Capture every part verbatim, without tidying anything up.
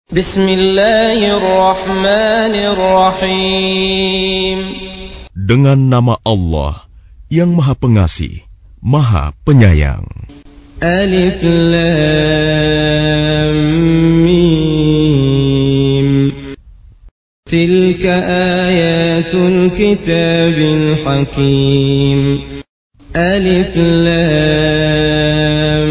Bismillahirrahmanirrahim. Dengan nama Allah yang Maha Pengasih, Maha Penyayang. Alif Lam Mim. Tilka ayatul kitabil hakim. Alif Lam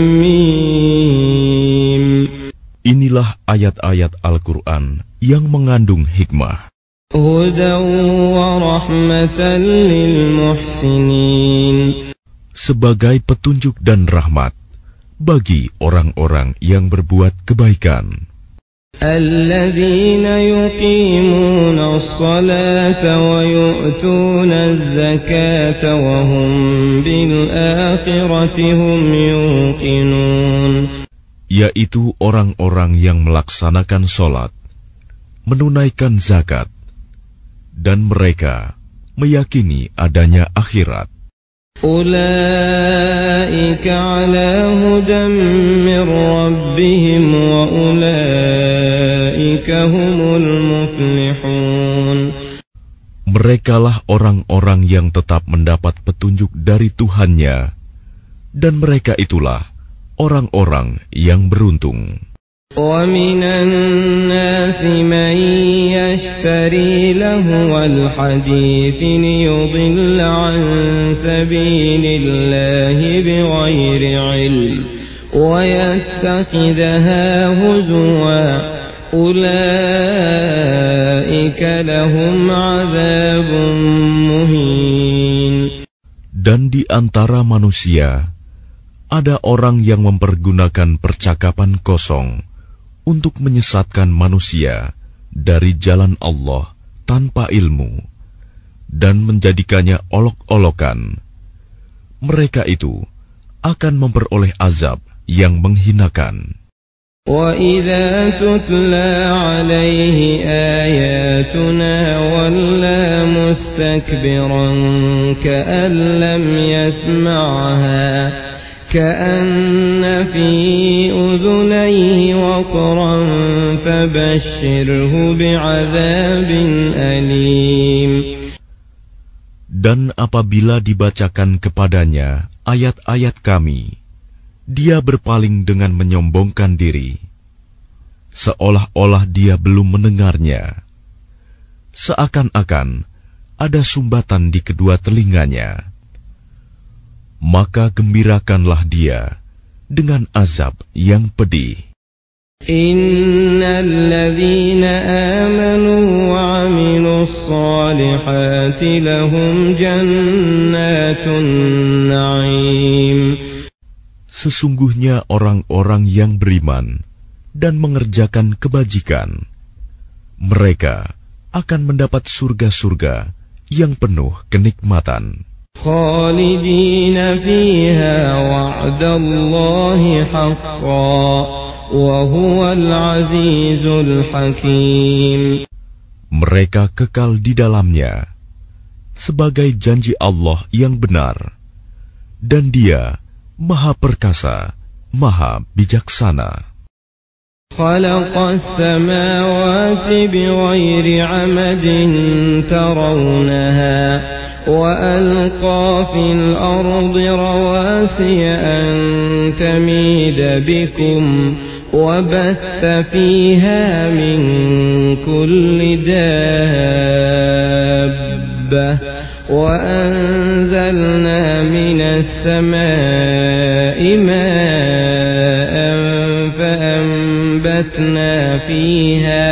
Mim. Inilah ayat-ayat Al-Quran yang mengandung hikmah. Hudan wa rahmatan lil muhsinin. Sebagai petunjuk dan rahmat bagi orang-orang yang berbuat kebaikan. Alladzina yuqimuna as-salata wa yu'tuna az-zakata wa hum bil akhirati hum yuqinun. Yaitu orang-orang yang melaksanakan sholat, menunaikan zakat, dan mereka meyakini adanya akhirat. Ulaika ala hudan min rabbihim wa ulaika humul muflihun. Merekalah orang-orang yang tetap mendapat petunjuk dari Tuhannya, dan mereka itulah orang-orang yang beruntung. وَمِنَ النَّاسِ مَن يَشْتَرِي لَهْوَ الْحَدِيثِ لِيُضِلَّ عَن سَبِيلِ اللَّهِ بِغَيْرِ عِلْمٍ وَيَتَّخِذَهَا هُزُوًا أُولَئِكَ لَهُمْ عَذَابٌ مُهِينٌ. Dan di antara manusia ada orang yang mempergunakan percakapan kosong untuk menyesatkan manusia dari jalan Allah tanpa ilmu dan menjadikannya olok-olokan. Mereka itu akan memperoleh azab yang menghinakan. وَإِذَا تُتْلَى عَلَيْهِ آيَاتُنَا وَلَّى مُسْتَكْبِرًا كَأَن لَّمْ يَسْمَعْهَا كأن في أذنيه وقرا فبشره بعذاب أليم. Dan apabila dibacakan kepadanya ayat-ayat kami, dia berpaling dengan menyombongkan diri, seolah-olah dia belum mendengarnya. Seakan-akan ada sumbatan di kedua telinganya. Maka gembirakanlah dia dengan azab yang pedih. Innal ladzina amanu wa 'amilus shalihati lahum jannatun na'im. Sesungguhnya orang-orang yang beriman dan mengerjakan kebajikan, mereka akan mendapat surga-surga yang penuh kenikmatan. خالدين فيها وعد الله حقا وهو العزيز الحكيم. Mereka kekal di dalamnya sebagai janji Allah yang benar, dan Dia Maha Perkasa, Maha Bijaksana. خلق السماوات بغير عمد ترونها وألقى في الأرض رواسي أن تميد بكم وبث فيها من كل دابة وأنزلنا من السماء ماء فأنبتنا فيها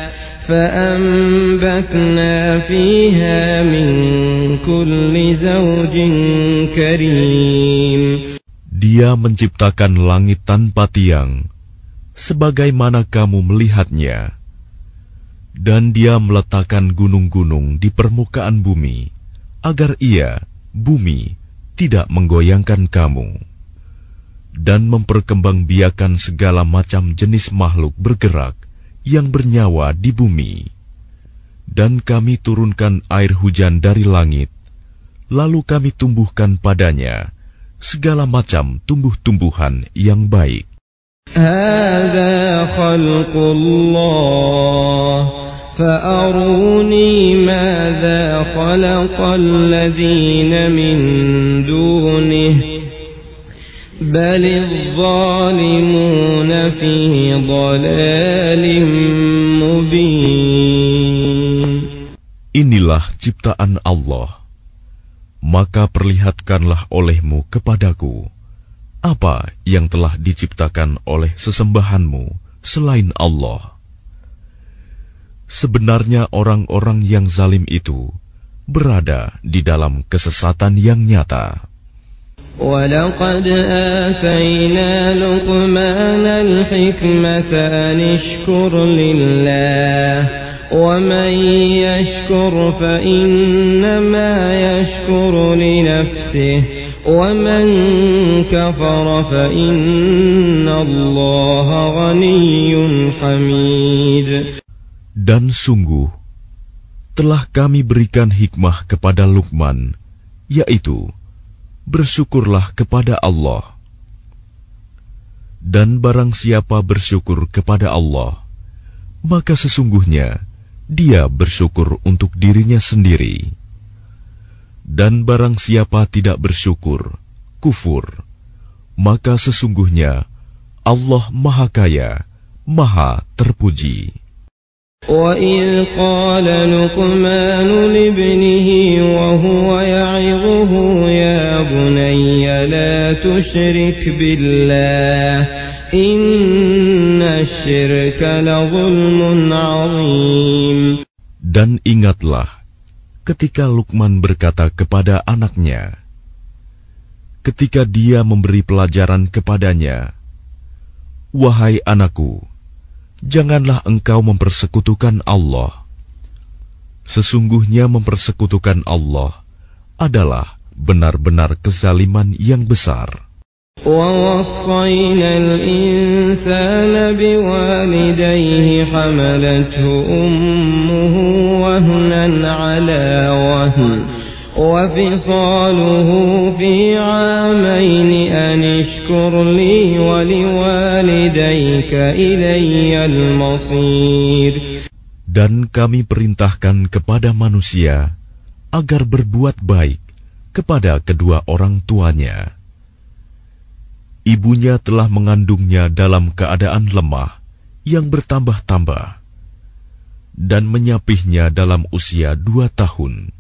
فأنبتنا فيها من كل زوج كريم. Dia menciptakan langit tanpa tiang, sebagaimana kamu melihatnya, dan Dia meletakkan gunung-gunung di permukaan bumi, agar ia, bumi, tidak menggoyangkan kamu, dan memperkembangbiakan segala macam jenis makhluk bergerak yang bernyawa di bumi. Dan kami turunkan air hujan dari langit, lalu kami tumbuhkan padanya segala macam tumbuh-tumbuhan yang baik. هذا خلق الله فأروني ماذا خلق الذين من دونه بل الظالمون في ضلال مبين. Inilah ciptaan Allah, maka perlihatkanlah olehmu kepadaku apa yang telah diciptakan oleh sesembahanmu selain Allah. Sebenarnya orang-orang yang zalim itu berada di dalam kesesatan yang nyata. وَلَقَدْ آتَيْنَا لُقْمَانَ الْحِكْمَةَ أَنِ اشْكُرْ لِلَّهِ وَمَنْ يَشْكُرْ فَإِنَّمَا يَشْكُرُ لِنَفْسِهِ وَمَنْ كَفَرَ فَإِنَّ اللَّهَ غَنِيٌّ حَمِيدٌ. Dan sungguh telah kami berikan hikmah kepada Luqman, yaitu bersyukurlah kepada Allah. Dan barang siapa bersyukur kepada Allah, maka sesungguhnya dia bersyukur untuk dirinya sendiri. Dan barang siapa tidak bersyukur, kufur, maka sesungguhnya Allah Maha Kaya, Maha Terpuji. وَإِذْ قَالَ لُقْمَانُ لِابْنِهِ وَهُوَ يَعِظُهُ يَا بُنَيَّ لَا تُشْرِكْ بِاللَّهِ إِنَّ الشِّرْكَ لَظُلْمٌ عَظِيمٌ. Dan ingatlah ketika Luqman berkata kepada anaknya, ketika dia memberi pelajaran kepadanya, "Wahai anakku, janganlah engkau mempersekutukan Allah. Sesungguhnya mempersekutukan Allah adalah benar-benar kezaliman yang besar." وَوَصَّيْنَا الْإِنسَانَ بِوَالِدَيْهِ حَمَلَتْهُ أُمُّهُ وَهْنًا عَلَى وَهْنٍ وَفِصَالُهُ فِي عَامَيْنِ أَنِ اشْكُرْ لِي وَلِوَالِدَيْكَ إِلَيَّ الْمَصِيرُ. Dan kami perintahkan kepada manusia agar berbuat baik kepada kedua orang tuanya. Ibunya telah mengandungnya dalam keadaan lemah yang bertambah-tambah dan menyapihnya dalam usia dua tahun.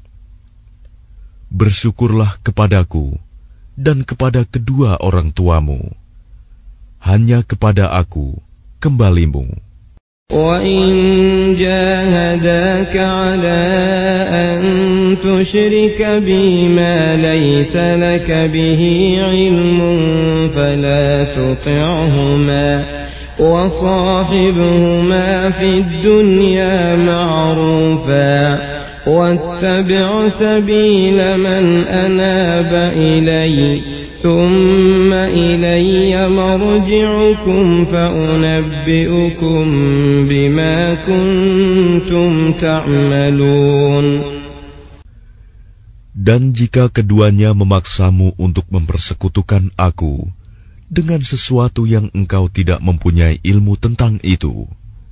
Bersyukurlah kepadaku dan kepada kedua orang tuamu. Hanya kepada aku kembalimu. وَإِنْ جَاهَدَاكَ عَلَىٰ أَنْ تُشْرِكَ بِي مَا لَيْسَ لَكَ بِهِ عِلْمٌ فَلَا تُطِعْهُمَا وَصَاحِبْهُمَا فِي الدُّنْيَا مَعْرُوفًا وَاتَّبِعْ سَبِيلَ مَنْ أَنَابَ إِلَيَّ ثُمَّ إِلَيَّ مَرْجِعُكُمْ فَأُنَبِّئُكُمْ بِمَا كُنْتُمْ تَعْمَلُونَ. Dan jika keduanya memaksamu untuk mempersekutukan aku dengan sesuatu yang engkau tidak mempunyai ilmu tentang itu,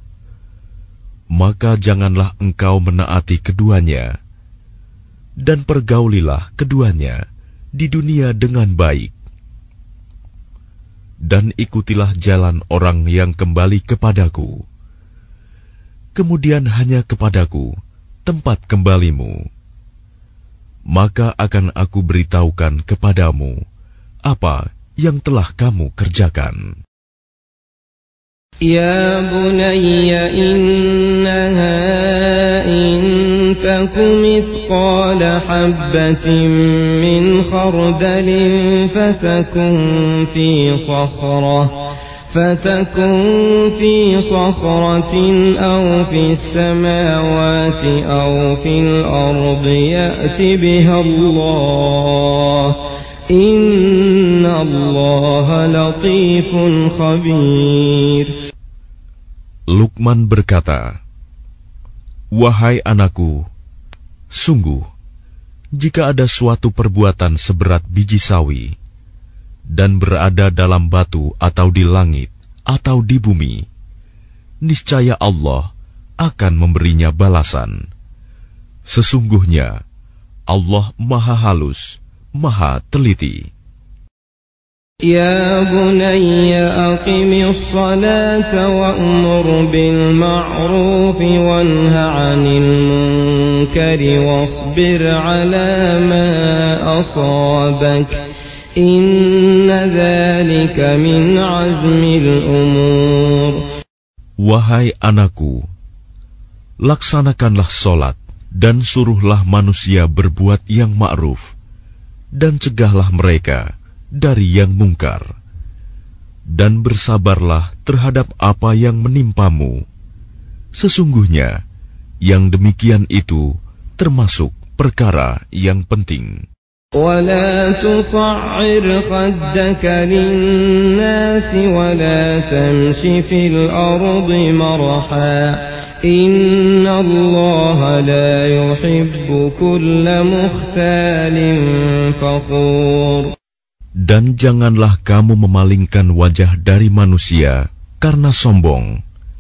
maka janganlah engkau menaati keduanya, dan pergaulilah keduanya di dunia dengan baik. Dan ikutilah jalan orang yang kembali kepadaku. Kemudian hanya kepadaku tempat kembalimu. Maka akan aku beritahukan kepadamu apa yang telah kamu kerjakan. Ya bunayya innaha in takum mithqala habbatin min khardalin fatakun fi sakhrah فتكن في صخرة أو في السماوات أو في الأرض يأت بها الله إن الله لطيف خبير. Luqman berkata, "Wahai anakku, sungguh, jika ada suatu perbuatan seberat biji sawi dan berada dalam batu atau di langit, atau di bumi, niscaya Allah akan memberinya balasan. Sesungguhnya Allah Maha Halus, Maha Teliti. Ya bunayya aqimis salata wa'mur bil ma'ruf wanha 'anil munkari wasbir 'ala ma asabak. Inna dzalika min 'azmil umur. Wahai anakku, laksanakanlah solat dan suruhlah manusia berbuat yang ma'ruf dan cegahlah mereka dari yang mungkar, dan bersabarlah terhadap apa yang menimpamu. Sesungguhnya yang demikian itu termasuk perkara yang penting. ولا تصعر خدك للناس ولا تمش في الأرض مرحا إن الله لا يحب كل مختال فخور. Dan janganlah kamu memalingkan wajah dari manusia karena sombong,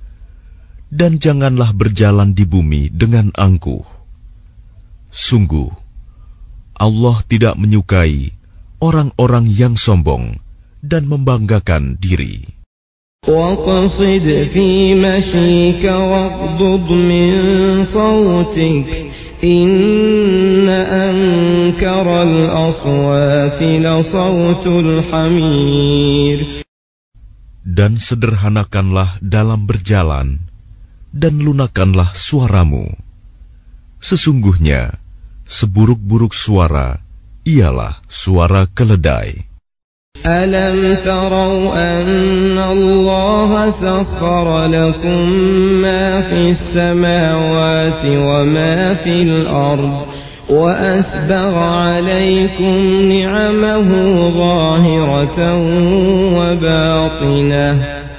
dan janganlah berjalan di bumi dengan angkuh. Sungguh Allah tidak menyukai orang-orang yang sombong dan membanggakan diri. وَقَصِدْ فِي مَشِيكَ وَاغْضُضْ مِنْ صَوْتِكَ إِنَّ أَنْكَرَ الْأَصْوَاتِ لَصَوْتُ الْحَمِيرِ. Dan sederhanakanlah dalam berjalan, dan lunakkanlah suaramu. Sesungguhnya seburuk-buruk suara ialah suara keledai. Alam tarau anna Allah sakhkhara lakum ma fis samawati wa ma fil ard wa asbagha alaykum ni'amahu zahiratan wa batinah.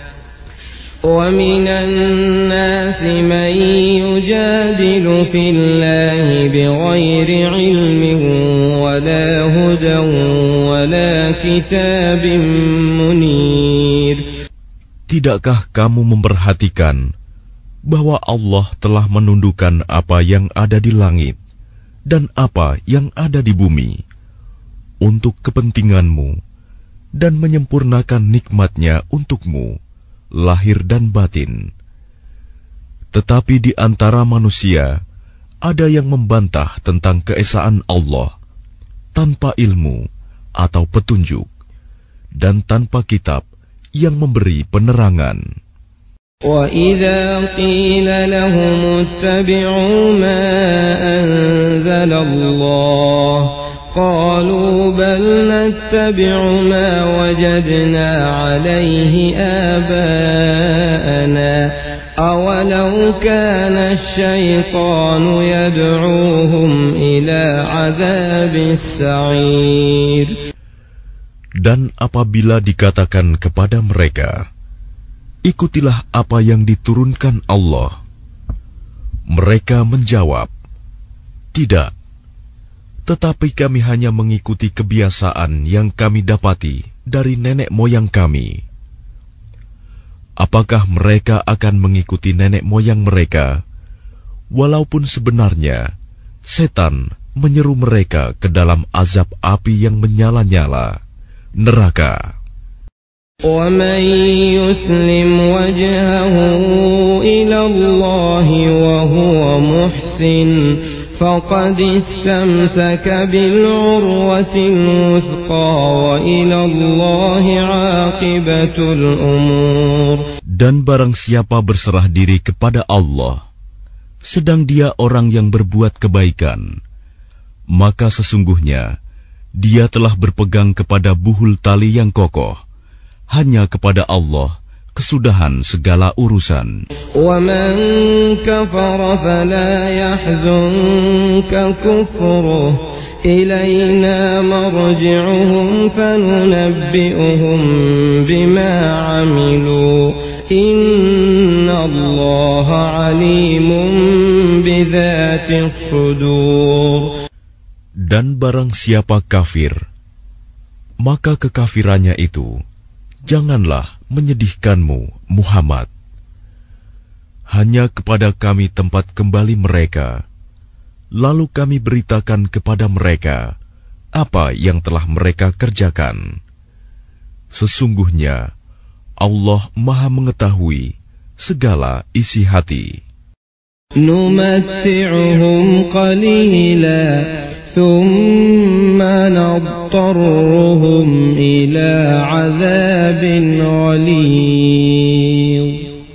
وَمِنَ النَّاسِ مَن يُجَادِلُ فِي اللَّهِ بِغَيْرِ عِلْمٍ وَلَا هُدًى وَلَا كِتَابٍ مُنِيرٍ. Tidakkah kamu memperhatikan bahwa Allah telah menundukkan apa yang ada di langit dan apa yang ada di bumi untuk kepentinganmu dan menyempurnakan nikmat-Nya untukmu, lahir dan batin. Tetapi di antara manusia ada yang membantah tentang keesaan Allah tanpa ilmu atau petunjuk dan tanpa kitab yang memberi penerangan. وَإِذَا قِيلَ لَهُمُ اتَّبِعُوا مَا أَنزَلَ اللَّهُ قَالُوا بَلْ نَتَّبِعُ مَا وَجَدْنَا عَلَيْهِ آبَاءَنَا أَوَلَوْ كَانَ الشَّيْطَانُ يَدْعُوهُمْ إِلَى عَذَابِ السَّعِيرِ. Dan apabila dikatakan kepada mereka, ikutilah apa yang diturunkan Allah, mereka menjawab, tidak, tetapi kami hanya mengikuti kebiasaan yang kami dapati dari nenek moyang kami. Apakah mereka akan mengikuti nenek moyang mereka, walaupun sebenarnya setan menyeru mereka ke dalam azab api yang menyala-nyala, neraka. وَمَنْ يُسْلِمْ وَجْهَهُ إِلَى اللَّهِ وَهُوَ مُحْسِنٌ فَقَدِ اسْتَمْسَكَ بِالْعُرْوَةِ الْوُثْقَى وَإِلَى اللَّهِ عَاقِبَةُ الْأُمُورِ. Dan barang siapa berserah diri kepada Allah, sedang dia orang yang berbuat kebaikan, maka sesungguhnya dia telah berpegang kepada buhul tali yang kokoh. Hanya kepada Allah kesudahan segala urusan. وَمَنْ كَفَرَ فَلَا يَحْزُنْكَ كُفْرُهُ إِلَيْنَا مَرْجِعُهُمْ فَنُنَبِّئُهُمْ بِمَا عَمِلُوا إِنَّ اللَّهَ عَلِيمٌ بِذَاتِ الصُّدُورِ. Dan barang siapa kafir, maka kekafirannya itu janganlah menyedihkanmu, Muhammad. Hanya kepada kami tempat kembali mereka, lalu kami beritakan kepada mereka apa yang telah mereka kerjakan. Sesungguhnya Allah Maha mengetahui segala isi hati. Numatti'uhum qalila thumma nadtarruhum ila 'adzabin ghalidh.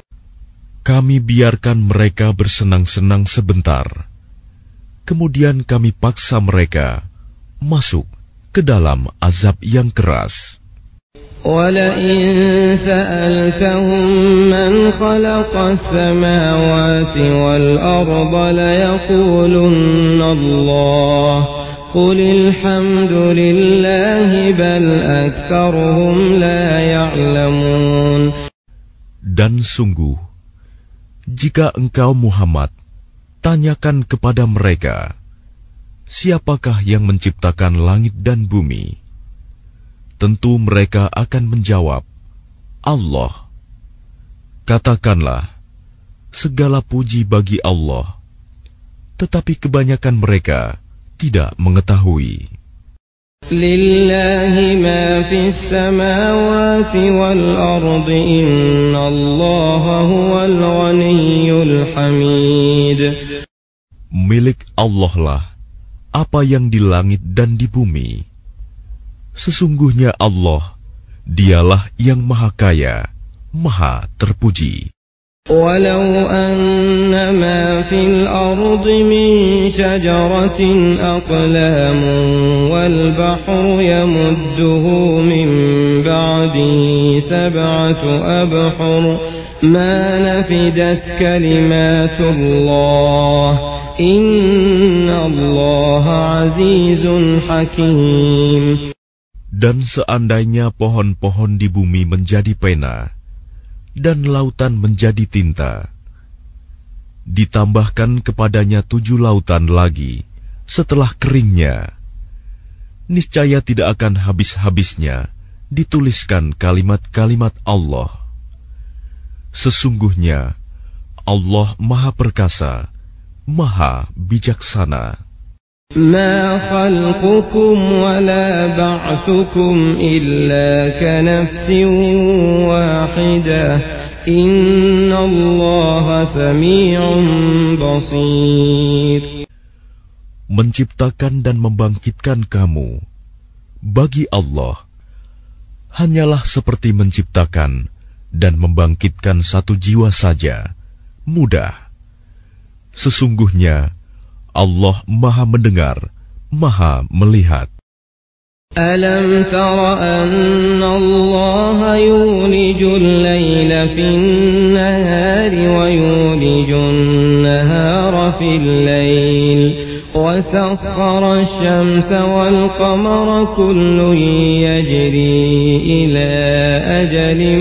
Kami biarkan mereka bersenang-senang sebentar, kemudian kami paksa mereka masuk ke dalam azab yang keras. وَلَئِن سَأَلْتَهُم مَّنْ خَلَقَ السَّمَاوَاتِ وَالْأَرْضَ لَيَقُولُنَّ اللَّهُ قُلِ الْحَمْدُ لِلَّهِ بَلْ أَكْثَرُهُمْ لَا يَعْلَمُونَ. Dan sungguh, jika engkau Muhammad tanyakan kepada mereka, siapakah yang menciptakan langit dan bumi? Tentu mereka akan menjawab, Allah. Katakanlah, segala puji bagi Allah, tetapi kebanyakan mereka tidak mengetahui. Lillahi ma fis samawati wal ardi innallaha huwal ghaniyyul hamid. Milik Allah lah apa yang di langit dan di bumi. Sesungguhnya Allah, dialah yang maha kaya, maha terpuji. Walau anna ma fil ardi min syajaratin aqlamun wal bahru yamudduhu min ba'di sab'atu abhur ma nafidat kalimatullah inna Allaha azizun hakim. Dan seandainya pohon-pohon di bumi menjadi pena, dan lautan menjadi tinta, ditambahkan kepadanya tujuh lautan lagi setelah keringnya, niscaya tidak akan habis-habisnya dituliskan kalimat-kalimat Allah. Sesungguhnya Allah Maha Perkasa, Maha Bijaksana. Ma khalqukum wa la ba'thukum illa ka nafsin wahidah inna Allaha sami'un basir. Menciptakan dan membangkitkan kamu bagi Allah hanyalah seperti menciptakan dan membangkitkan satu jiwa saja, mudah. Sesungguhnya Allah Maha mendengar, Maha melihat. Alam tara anna Allah yulijul layla fin nahari wa yulijun nahara fil layl wa sakhkhara asy-syamsa wal qamara kullun yajri ila ajalin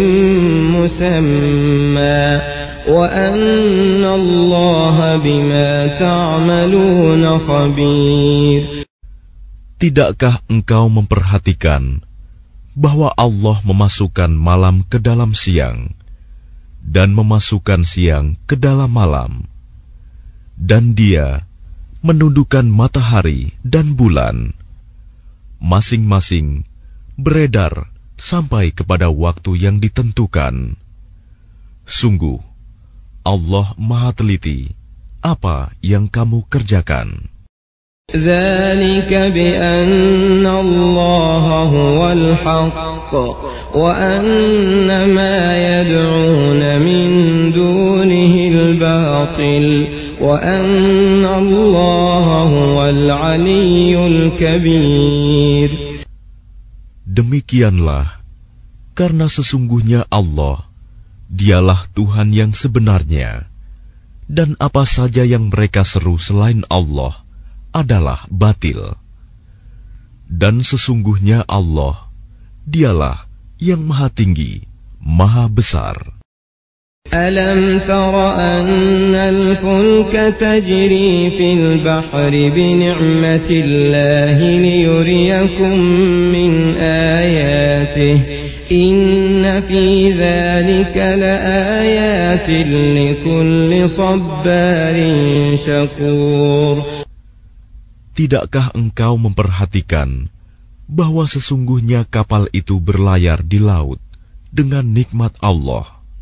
musamma وَأَنَّ اللَّهَ بِمَا تَعْمَلُونَ خَبِيرٌ. Tidakkah engkau memperhatikan bahwa Allah memasukkan malam ke dalam siang dan memasukkan siang ke dalam malam, dan Dia menundukkan matahari dan bulan, masing-masing beredar sampai kepada waktu yang ditentukan. Sungguh, Allah Maha teliti apa yang kamu kerjakan. Dzalika bi anna Allaha huwal haqq wa anna ma yad'una min dunihi al-batil wa anna Allaha huwal 'aliyyul kabir. Demikianlah, karena sesungguhnya Allah, Dialah Tuhan yang sebenarnya, dan apa saja yang mereka seru selain Allah adalah batil. Dan sesungguhnya Allah, Dialah yang Maha Tinggi, Maha Besar. Alam tara anna al-fulka tajri fil bahri bi ni'matillahi liyuriyakum min ayatihi Inna fi dzalika laayatin likulli sabbarin syakur. Tidakkah engkau memperhatikan bahwa sesungguhnya kapal itu berlayar di laut dengan nikmat Allah,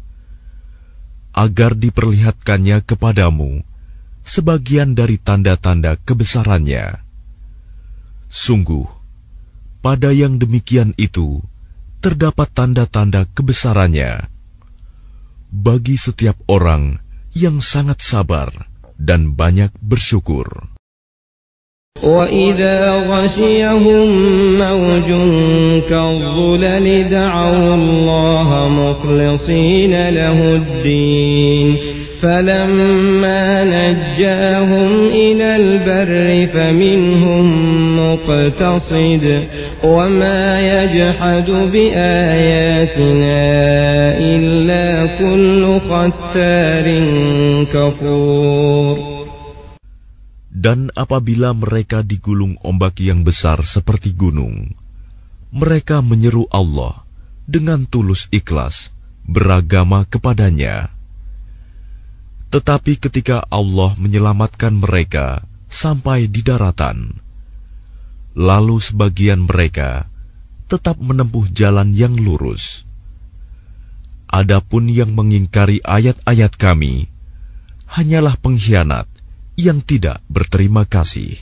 agar diperlihatkannya kepadamu sebagian dari tanda-tanda kebesarannya. Sungguh, pada yang demikian itu terdapat tanda-tanda kebesarannya bagi setiap orang yang sangat sabar dan banyak bersyukur. وَإِذَا غَشِيَهُم مَّوْجٌ كَالظُّلَلِ دَعَوُا اللَّهَ مُخْلِصِينَ لَهُ الدِّينَ فَلَمَّا نَجَّاهُمْ إِلَى الْبَرِّ فَمِنْهُم مُّقْتَصِدٌ وَمَا يَجْحَدُ بِآيَاتِنَا إِلَّا كُلُّ خَتَّارٍ كَفُورٍ. Dan apabila mereka digulung ombak yang besar seperti gunung, mereka menyeru Allah dengan tulus ikhlas beragama kepadanya. Tetapi ketika Allah menyelamatkan mereka sampai di daratan, lalu sebagian mereka tetap menempuh jalan yang lurus. Adapun yang mengingkari ayat-ayat Kami hanyalah pengkhianat yang tidak berterima kasih.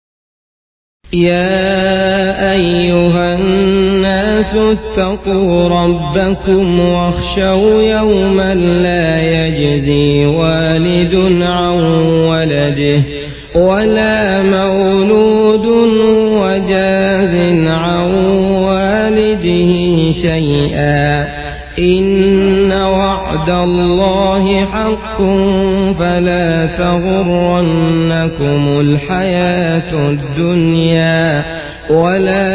Ya ayyuhan nasu attaqu rabbakum wakhshaw yawman la yajzi walidun an waladihi wala mawludun wajazin an walidihi shay'an inna wa'dallahi haqqun فلا تغرنكم الحياة الدنيا ولا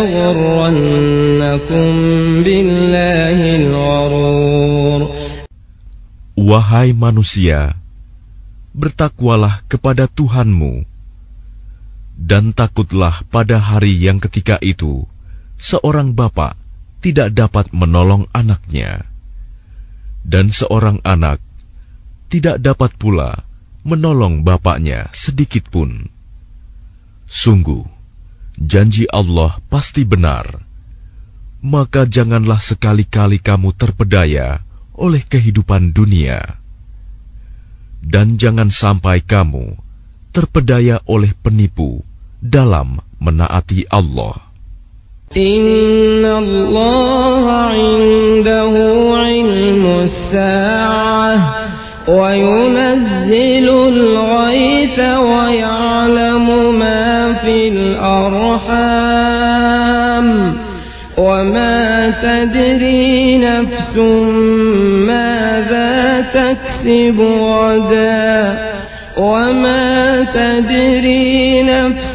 يغرنكم بالله الغرور. Wahai manusia, bertakwalah kepada Tuhanmu, dan takutlah pada hari yang ketika itu seorang bapa tidak dapat menolong anaknya, dan seorang anak tidak dapat pula menolong bapaknya sedikitpun. Sungguh, janji Allah pasti benar. Maka janganlah sekali-kali kamu terpedaya oleh kehidupan dunia. Dan jangan sampai kamu terpedaya oleh penipu dalam menaati Allah. Inna Allah 'indahu 'ilmus sa'ah وَيُنَزِّلُ الْغَيْثَ وَيَعْلَمُ مَا فِي الْأَرْحَامِ وَمَا تَدْرِي نَفْسٌ مَاذَا تَكْسِبُ غَدًا وَمَا تَدْرِي نَفْسٌ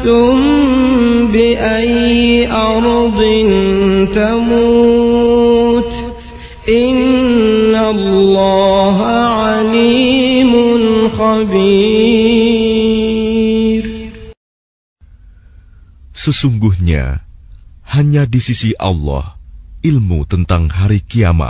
بِأَيِّ أَرْضٍ تَمُوتُ إِنَّ اللَّهَ عَلِيمٌ خَبِيرٌ. Sesungguhnya hanya di sisi Allah ilmu tentang hari kiamat,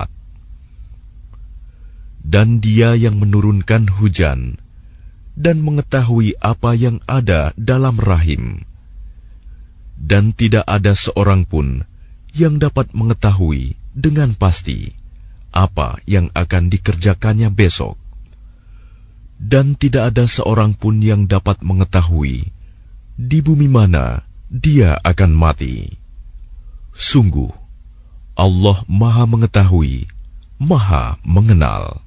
dan Dia yang menurunkan hujan dan mengetahui apa yang ada dalam rahim, dan tidak ada seorang pun yang dapat mengetahui dengan pasti apa yang akan dikerjakannya besok, dan tidak ada seorang pun yang dapat mengetahui di bumi mana dia akan mati. Sungguh, Allah Maha Mengetahui, Maha Mengenal.